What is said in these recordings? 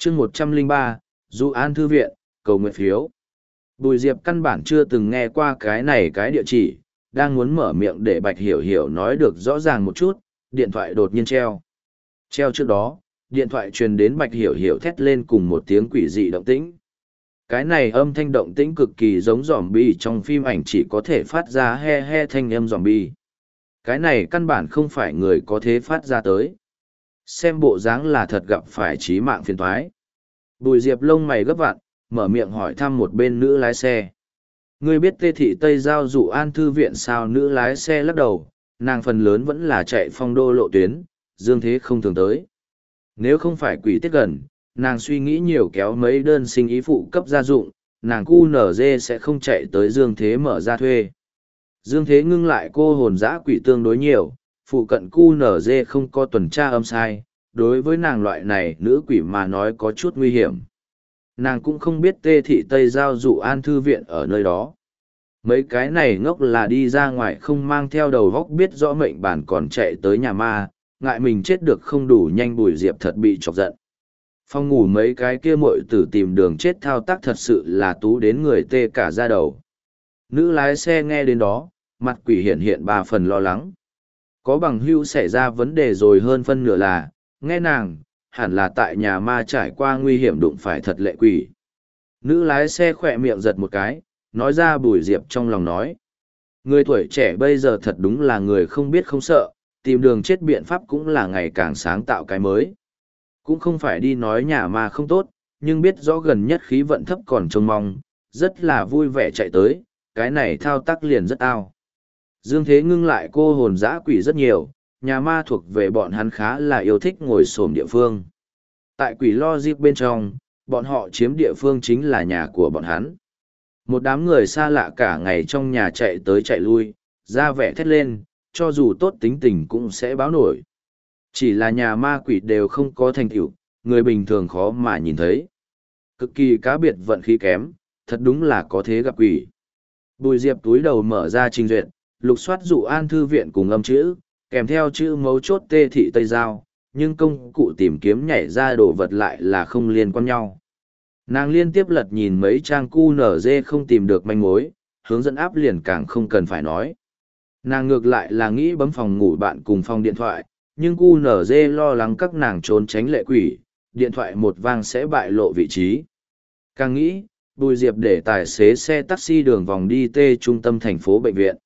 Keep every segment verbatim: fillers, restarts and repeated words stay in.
chương một trăm lẻ ba, Du An Thư Viện, cầu nguyện phiếu. Bùi Diệp căn bản chưa từng nghe qua cái này cái địa chỉ, đang muốn mở miệng để Bạch Hiểu Hiểu nói được rõ ràng một chút, điện thoại đột nhiên treo. Treo trước đó, điện thoại truyền đến Bạch Hiểu Hiểu thét lên cùng một tiếng quỷ dị động tĩnh. Cái này âm thanh động tĩnh cực kỳ giống zombie trong phim ảnh, chỉ có thể phát ra he he thanh âm zombie. Cái này căn bản không phải người có thể phát ra tới. Xem bộ dáng là thật gặp phải chí mạng phiền toái. Bùi Diệp lông mày gấp vặn, mở miệng hỏi thăm một bên nữ lái xe. Ngươi biết Tê Thị Tây Giao Dụ An Thư Viện sao? Nữ lái xe lắc đầu, nàng phần lớn vẫn là chạy phong đô lộ tuyến, dương thế không thường tới. Nếu không phải quỷ tiết gần, nàng suy nghĩ nhiều kéo mấy đơn sinh ý phụ cấp gia dụng, nàng cu nở dê sẽ không chạy tới dương thế mở ra thuê. Dương thế ngưng lại cô hồn dã quỷ tương đối nhiều, phụ cận cu nở dê không có tuần tra âm sai, đối với nàng loại này nữ quỷ mà nói có chút nguy hiểm. Nàng cũng không biết Tê Thị Tây Giao Dụ An Thư Viện ở nơi đó. Mấy cái này ngốc là đi ra ngoài không mang theo đầu góc biết rõ mệnh bản còn chạy tới nhà ma, ngại mình chết được không đủ nhanh. Bùi Diệp thật bị chọc giận. Phòng ngủ mấy cái kia muội tử tìm đường chết thao tác thật sự là tú đến người tê cả da đầu. Nữ lái xe nghe đến đó, mặt quỷ hiện hiện ba phần lo lắng. Có bằng hữu xảy ra vấn đề rồi, hơn phân nửa là, nghe nàng, hẳn là tại nhà ma trải qua nguy hiểm đụng phải thật lệ quỷ. Nữ lái xe khỏe miệng giật một cái, nói ra Bùi Diệp trong lòng nói. Người tuổi trẻ bây giờ thật đúng là người không biết không sợ, tìm đường chết biện pháp cũng là ngày càng sáng tạo cái mới. Cũng không phải đi nói nhà ma không tốt, nhưng biết rõ gần nhất khí vận thấp còn trông mong, rất là vui vẻ chạy tới, cái này thao tác liền rất ao. Dương Thế ngưng lại cô hồn dã quỷ rất nhiều, nhà ma thuộc về bọn hắn khá là yêu thích ngồi xổm địa phương. Tại quỷ lo dịp bên trong, bọn họ chiếm địa phương chính là nhà của bọn hắn. Một đám người xa lạ cả ngày trong nhà chạy tới chạy lui, ra vẻ thét lên, cho dù tốt tính tình cũng sẽ báo nổi. Chỉ là nhà ma quỷ đều không có thành tựu, người bình thường khó mà nhìn thấy. Cực kỳ cá biệt vận khí kém, thật đúng là có thế gặp quỷ. Bùi Diệp túi đầu mở ra trình duyệt, lục soát Dụ An Thư Viện cùng âm chữ, kèm theo chữ mấu chốt Tê Thị Tây Giao, nhưng công cụ tìm kiếm nhảy ra đồ vật lại là không liên quan nhau. Nàng liên tiếp lật nhìn mấy trang cu nở dê không tìm được manh mối, hướng dẫn áp liền càng không cần phải nói. Nàng ngược lại là nghĩ bấm phòng ngủ bạn cùng phòng điện thoại, nhưng cu nở dê lo lắng các nàng trốn tránh lệ quỷ, điện thoại một vang sẽ bại lộ vị trí. Càng nghĩ, Bùi Diệp để tài xế xe taxi đường vòng đi tê trung tâm thành phố bệnh viện.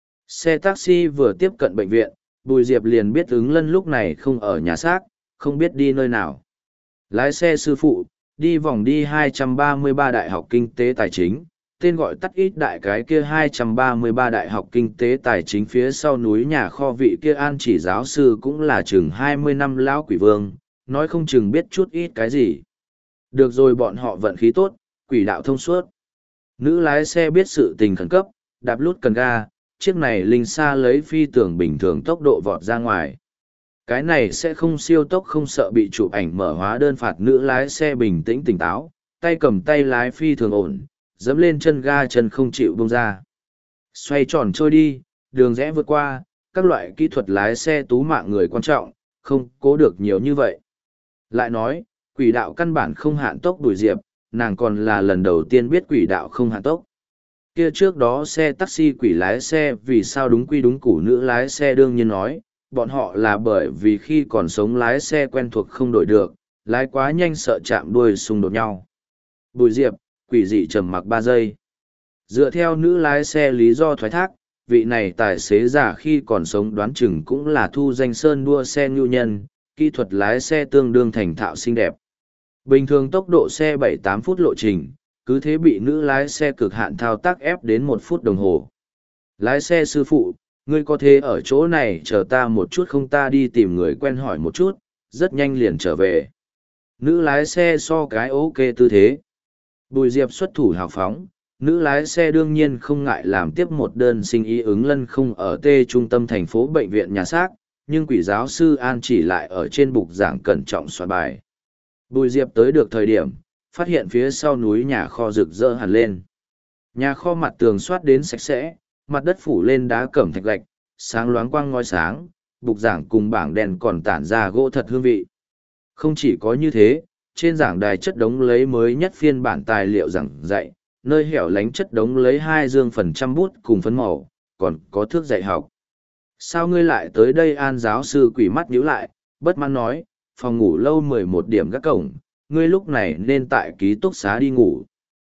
Xe taxi vừa tiếp cận bệnh viện, Bùi Diệp liền biết ứng lân lúc này không ở nhà xác, không biết đi nơi nào. Lái xe sư phụ, đi vòng đi hai trăm ba mươi ba Đại học Kinh tế Tài chính, tên gọi tắt ít đại cái kia hai trăm ba mươi ba Đại học Kinh tế Tài chính phía sau núi nhà kho vị kia an chỉ giáo sư cũng là chừng hai mươi năm lão quỷ vương, nói không chừng biết chút ít cái gì. Được rồi, bọn họ vận khí tốt, quỷ đạo thông suốt. Nữ lái xe biết sự tình khẩn cấp, đạp lút cần ga, chiếc này linh xa lấy phi tưởng bình thường tốc độ vọt ra ngoài. Cái này sẽ không siêu tốc không sợ bị chụp ảnh mở hóa đơn phạt. Nữ lái xe bình tĩnh tỉnh táo, tay cầm tay lái phi thường ổn, dẫm lên chân ga chân không chịu bông ra. Xoay tròn trôi đi, đường rẽ vượt qua, các loại kỹ thuật lái xe tú mạng người quan trọng, không cố được nhiều như vậy. Lại nói, quỷ đạo căn bản không hạn tốc. Bùi Diệp, nàng còn là lần đầu tiên biết quỷ đạo không hạn tốc. Kia trước đó xe taxi quỷ lái xe vì sao đúng quy đúng củ. Nữ lái xe đương nhiên nói, bọn họ là bởi vì khi còn sống lái xe quen thuộc không đổi được, lái quá nhanh sợ chạm đuôi xung đột nhau. Bùi Diệp, quỷ dị trầm mặc ba giây. Dựa theo nữ lái xe lý do thoái thác, vị này tài xế giả khi còn sống đoán chừng cũng là thu danh sơn đua xe ngưu nhân, kỹ thuật lái xe tương đương thành thạo xinh đẹp. Bình thường tốc độ xe bảy tám phút lộ trình, cứ thế bị nữ lái xe cực hạn thao tác ép đến một phút đồng hồ. Lái xe sư phụ, ngươi có thể ở chỗ này chờ ta một chút không? Ta đi tìm người quen hỏi một chút, rất nhanh liền trở về. Nữ lái xe so cái ok tư thế. Bùi Diệp xuất thủ hào phóng, nữ lái xe đương nhiên không ngại làm tiếp một đơn sinh ý. Ứng lân không ở tê trung tâm thành phố bệnh viện nhà xác, nhưng quỷ giáo sư An chỉ lại ở trên bục giảng cẩn trọng soạn bài. Bùi Diệp tới được thời điểm, phát hiện phía sau núi nhà kho rực rỡ hẳn lên. Nhà kho mặt tường soát đến sạch sẽ, mặt đất phủ lên đá cẩm thạch gạch, sáng loáng quang ngói sáng, bục giảng cùng bảng đèn còn tản ra gỗ thật hương vị. Không chỉ có như thế, trên giảng đài chất đống lấy mới nhất phiên bản tài liệu giảng dạy, nơi hẻo lánh chất đống lấy hai dương phần trăm bút cùng phấn màu, còn có thước dạy học. Sao ngươi lại tới đây? An giáo sư quỷ mắt nhíu lại, bất mãn nói, phòng ngủ lâu mười một điểm gác cổng, ngươi lúc này nên tại ký túc xá đi ngủ.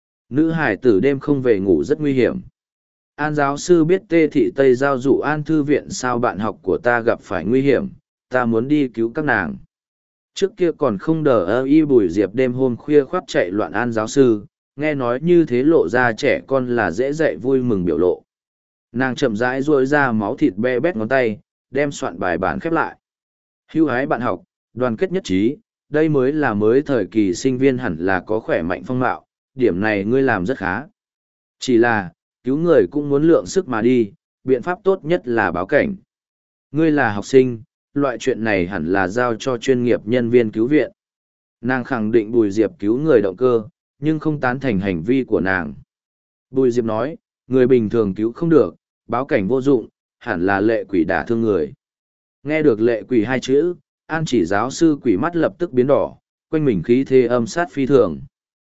Nữ hải tử đêm không về ngủ rất nguy hiểm. An giáo sư biết Tê Thị Tây Giao dụ An thư viện sao bạn học của ta gặp phải nguy hiểm, ta muốn đi cứu các nàng. Trước kia còn không đờ ơ y Bùi Diệp đêm hôm khuya khoác chạy loạn An giáo sư, nghe nói như thế lộ ra trẻ con là dễ dạy vui mừng biểu lộ. Nàng chậm rãi duỗi ra máu thịt be bét ngón tay, đem soạn bài bản khép lại. Hưu hái bạn học, đoàn kết nhất trí, đây mới là mới thời kỳ sinh viên hẳn là có khỏe mạnh phong mạo, điểm này ngươi làm rất khá. Chỉ là, cứu người cũng muốn lượng sức mà đi, biện pháp tốt nhất là báo cảnh. Ngươi là học sinh, loại chuyện này hẳn là giao cho chuyên nghiệp nhân viên cứu viện. Nàng khẳng định Bùi Diệp cứu người động cơ, nhưng không tán thành hành vi của nàng. Bùi Diệp nói, người bình thường cứu không được, báo cảnh vô dụng, hẳn là lệ quỷ đả thương người. Nghe được lệ quỷ hai chữ, An chỉ giáo sư quỷ mắt lập tức biến đỏ, quanh mình khí thế âm sát phi thường.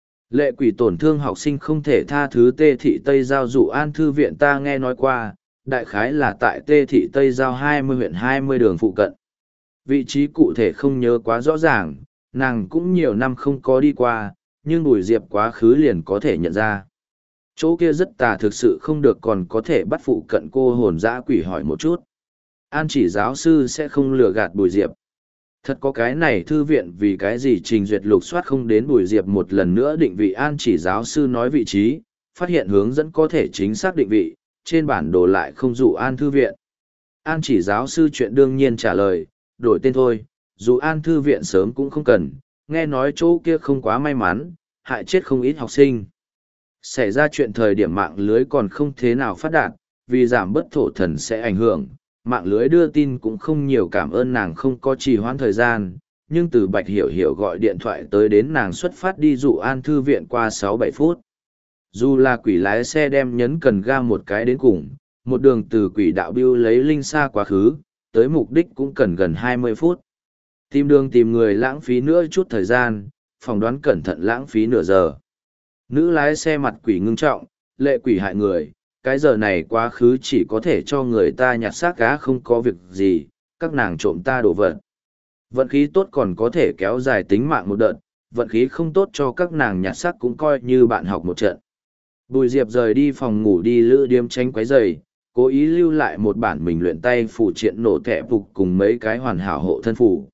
Lệ quỷ tổn thương học sinh không thể tha thứ. Tê Thị Tây Giao dụ An thư viện ta nghe nói qua, đại khái là tại Tê Thị Tây Giao hai mươi huyện hai mươi đường phụ cận. Vị trí cụ thể không nhớ quá rõ ràng, nàng cũng nhiều năm không có đi qua, nhưng Bùi Diệp quá khứ liền có thể nhận ra. Chỗ kia rất tà thực sự không được, còn có thể bắt phụ cận cô hồn dã quỷ hỏi một chút. An chỉ giáo sư sẽ không lừa gạt Bùi Diệp. Thật có cái này thư viện vì cái gì trình duyệt lục soát không đến Bùi Diệp một lần nữa định vị. An chỉ giáo sư nói vị trí, phát hiện hướng dẫn có thể chính xác định vị, trên bản đồ lại không dụ An thư viện. An chỉ giáo sư chuyện đương nhiên trả lời, đổi tên thôi, dù An thư viện sớm cũng không cần, nghe nói chỗ kia không quá may mắn, hại chết không ít học sinh. Xảy ra chuyện thời điểm mạng lưới còn không thế nào phát đạt, vì giảm bất thổ thần sẽ ảnh hưởng, mạng lưới đưa tin cũng không nhiều. Cảm ơn nàng không có trì hoãn thời gian, nhưng từ Bạch Hiểu Hiểu gọi điện thoại tới đến nàng xuất phát đi dụ An thư viện qua sáu bảy phút. Dù là quỷ lái xe đem nhấn cần ga một cái đến cùng, một đường từ quỷ đạo biêu lấy linh xa quá khứ, tới mục đích cũng cần gần hai mươi phút. Tìm đường tìm người lãng phí nữa chút thời gian, phỏng đoán cẩn thận lãng phí nửa giờ. Nữ lái xe mặt quỷ ngưng trọng, lệ quỷ hại người, cái giờ này quá khứ chỉ có thể cho người ta nhặt xác cá không có việc gì, các nàng trộm ta đồ vật. Vận khí tốt còn có thể kéo dài tính mạng một đợt, vận khí không tốt cho các nàng nhặt xác cũng coi như bạn học một trận. Bùi Diệp rời đi phòng ngủ đi lữ điếm tránh quấy rầy, cố ý lưu lại một bản mình luyện tay phụ triện nổ thẻ phục cùng mấy cái hoàn hảo hộ thân phủ.